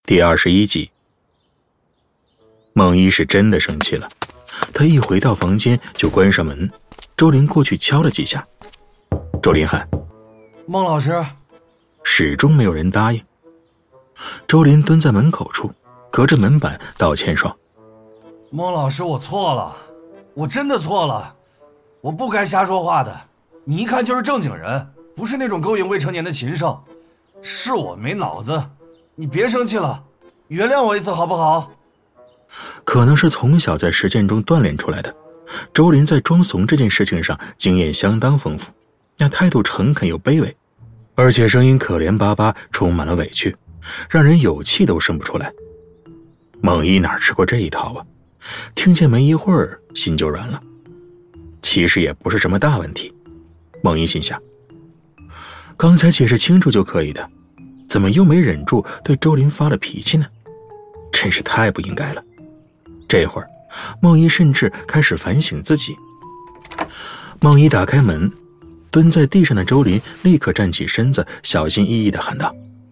第21集。孟一是真的生气了，他一回到房间就关上门。周林过去敲了几下，周林喊： 孟老师。 始终没有人答应。周林蹲在门口处，隔着门板道歉说： 孟老师，我错了，我真的错了，我不该瞎说话的。你一看就是正经人，不是那种勾引未成年的禽兽，是我没脑子，你别生气了，原谅我一次好不好？ 可能是从小在实践中锻炼出来的，周林在装怂这件事情上经验相当丰富，那态度诚恳又卑微，而且声音可怜巴巴，充满了委屈，让人有气都生不出来。孟一哪吃过这一套啊？听见没一会儿心就软了。其实也不是什么大问题，孟一心想，刚才解释清楚就可以的，怎么又没忍住对周林发了脾气呢？真是太不应该了。这会儿孟一甚至开始反省自己。孟一打开门，蹲在地上的周林立刻站起身子，小心翼翼地喊道：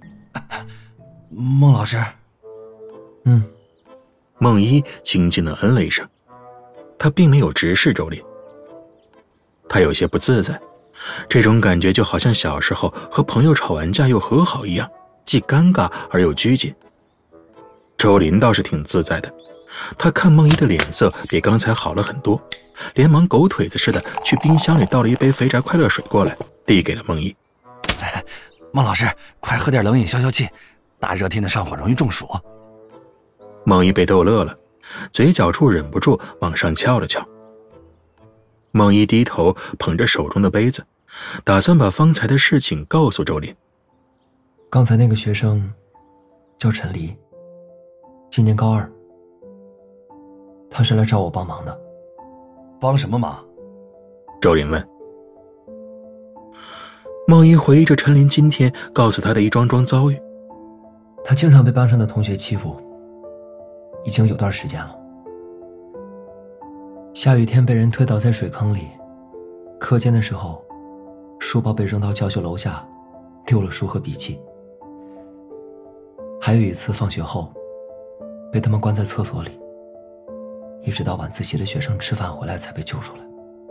孟老师。 孟一轻轻地嗯了一声，他并没有直视周林，他有些不自在，这种感觉就好像小时候和朋友吵完架又和好一样，既尴尬而又拘谨。周林倒是挺自在的，他看孟一的脸色比刚才好了很多，连忙狗腿子似的去冰箱里倒了一杯肥宅快乐水过来，递给了孟一。 孟老师，快喝点冷饮消消气，大热天的上火容易中暑。 孟一被逗乐了，嘴角处忍不住往上翘了翘。孟一低头捧着手中的杯子，打算把方才的事情告诉周林。 刚才那个学生叫陈黎，今年高2，他是来找我帮忙的。 帮什么忙？ 周林问。孟一回忆着陈林今天告诉他的一桩桩遭遇。 他经常被班上的同学欺负，已经有段时间了。下雨天被人推倒在水坑里，课间的时候书包被扔到教学楼下，丢了书和笔记。还有一次放学后被他们关在厕所里，一直到晚自习的学生吃饭回来才被救出来。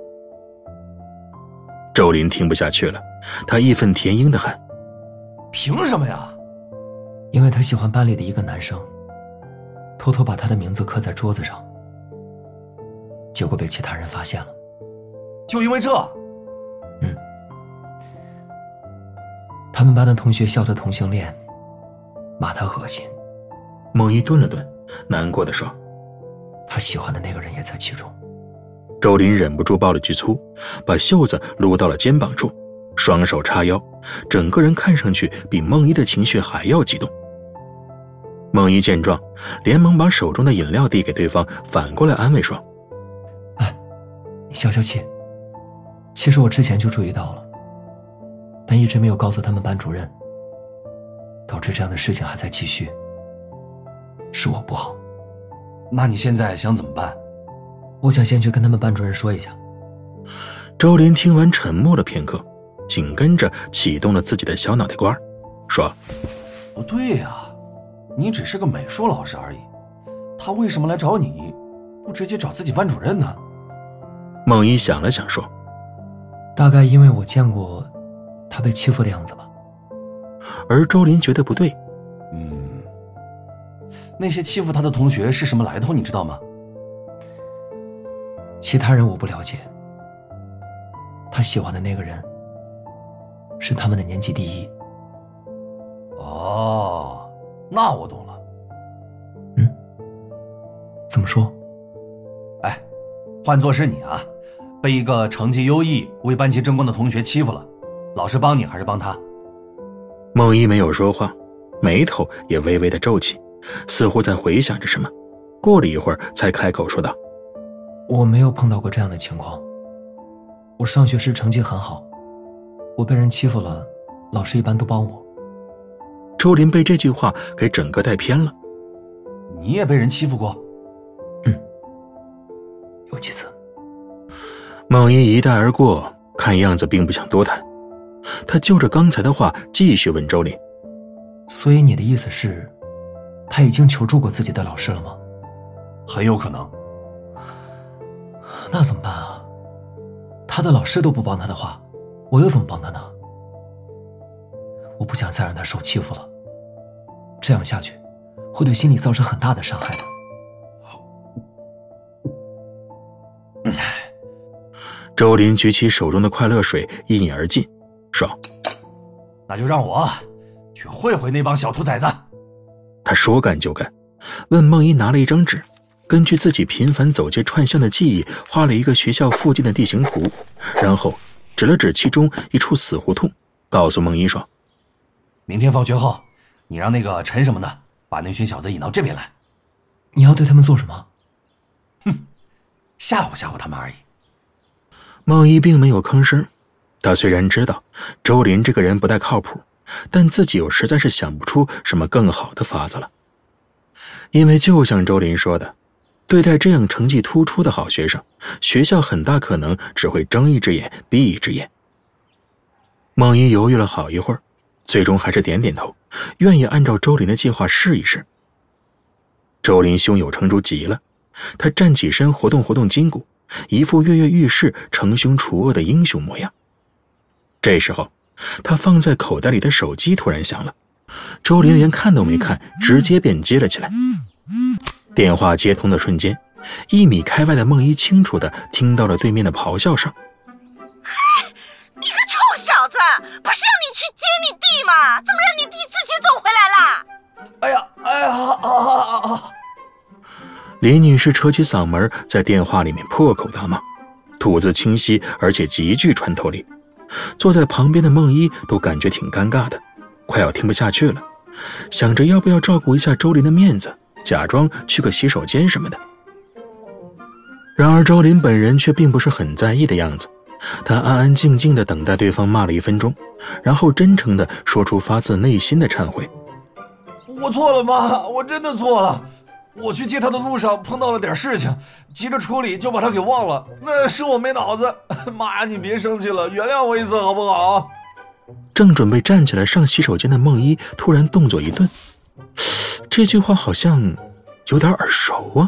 周林听不下去了，他义愤填膺地喊： 凭什么呀？ 因为他喜欢班里的一个男生，偷偷把他的名字刻在桌子上，结果被其他人发现了。 就因为这？ 他们班的同学笑他同性恋，骂他恶心。 孟一顿了顿，难过地说： 他喜欢的那个人也在其中。 周林忍不住爆了句粗，把袖子撸到了肩膀处，双手叉腰，整个人看上去比孟一的情绪还要激动。孟一见状，连忙把手中的饮料递给对方，反过来安慰说： 你消消气，其实我之前就注意到了，但一直没有告诉他们班主任，导致这样的事情还在继续，是我不好。 那你现在想怎么办？ 我想先去跟他们班主任说一下。 周林听完沉默了片刻，紧跟着启动了自己的小脑袋瓜，说： 不对呀，你只是个美术老师而已，他为什么来找你，不直接找自己班主任呢？ 孟一想了想说： 大概因为我见过他被欺负的样子吧。 而周林觉得不对。 那些欺负他的同学是什么来头你知道吗？ 其他人我不了解，他喜欢的那个人是他们的年级第一。 哦，那我懂了。 怎么说？ 换作是你啊，被一个成绩优异为班级争光的同学欺负了，老师帮你还是帮他？ 孟一没有说话，眉头也微微的皱起，似乎在回想着什么，过了一会儿才开口说道： 我没有碰到过这样的情况，我上学时成绩很好，我被人欺负了，老师一般都帮我。 周林被这句话给整个带偏了。 你也被人欺负过？ 有几次。 孟一一带而过，看样子并不想多谈。他就着刚才的话继续问周林： 所以你的意思是， 他已经求助过自己的老师了吗？ 很有可能。 那怎么办啊？他的老师都不帮他的话，我又怎么帮他呢？我不想再让他受欺负了，这样下去会对心理造成很大的伤害的。 周林举起手中的快乐水一饮而尽，说： 那就让我去会会那帮小兔崽子。 他说干就干，问梦一拿了一张纸，根据自己频繁走街串巷的记忆画了一个学校附近的地形图，然后指了指其中一处死胡同，告诉梦一说： 明天放学后，你让那个陈什么的把那群小子引到这边来。 你要对他们做什么？ 哼，吓唬吓唬他们而已。 梦一并没有吭声，他虽然知道周林这个人不太靠谱，但自己又实在是想不出什么更好的法子了。因为就像周林说的，对待这样成绩突出的好学生，学校很大可能只会睁一只眼闭一只眼。梦一犹豫了好一会儿，最终还是点点头，愿意按照周林的计划试一试。周林胸有成竹极了，他站起身活动活动筋骨，一副跃跃欲试乘凶除恶的英雄模样。这时候他放在口袋里的手机突然响了，周林连看都没看，直接便接了起来。电话接通的瞬间，1米开外的梦一清楚地听到了对面的咆哮声。 嘿，你个臭小子，不是让你去接你弟吗？怎么让你弟自己走回来了？ 哎呀！ 林女士扯起嗓门在电话里面破口大骂，吐字清晰而且极具穿透力。坐在旁边的梦一都感觉挺尴尬的，快要听不下去了，想着要不要照顾一下周林的面子，假装去个洗手间什么的。然而周林本人却并不是很在意的样子，他安安静静地等待对方骂了1分钟，然后真诚地说出发自内心的忏悔。 我错了妈，我真的错了。我去接他的路上碰到了点事情，急着处理就把他给忘了，那是我没脑子。妈呀，你别生气了，原谅我一次好不好？ 正准备站起来上洗手间的梦一突然动作一顿，这句话好像有点耳熟啊。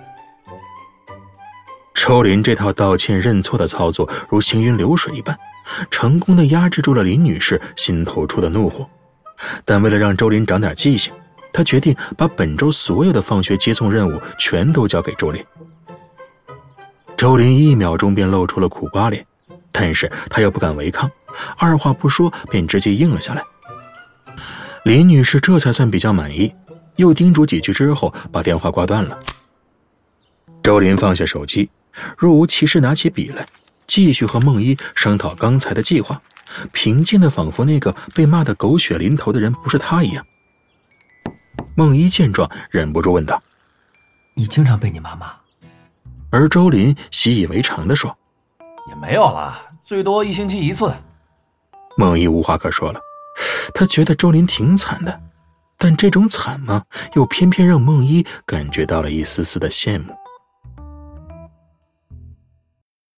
周林这套道歉认错的操作如行云流水一般，成功地压制住了林女士心头出的怒火。但为了让周林长点记性，他决定把本周所有的放学接送任务全都交给周林。周林1秒钟便露出了苦瓜脸，但是他又不敢违抗，二话不说便直接应了下来。林女士这才算比较满意，又叮嘱几句之后把电话挂断了。周林放下手机，若无其事拿起笔来，继续和梦一商讨刚才的计划，平静的仿佛那个被骂得狗血淋头的人不是他一样。梦一见状忍不住问道： 你经常被你妈骂？ 而周林习以为常地说： 也没有了，最多1星期1次。 梦一无话可说了，他觉得周林挺惨的，但这种惨嘛，又偏偏让梦一感觉到了一丝丝的羡慕。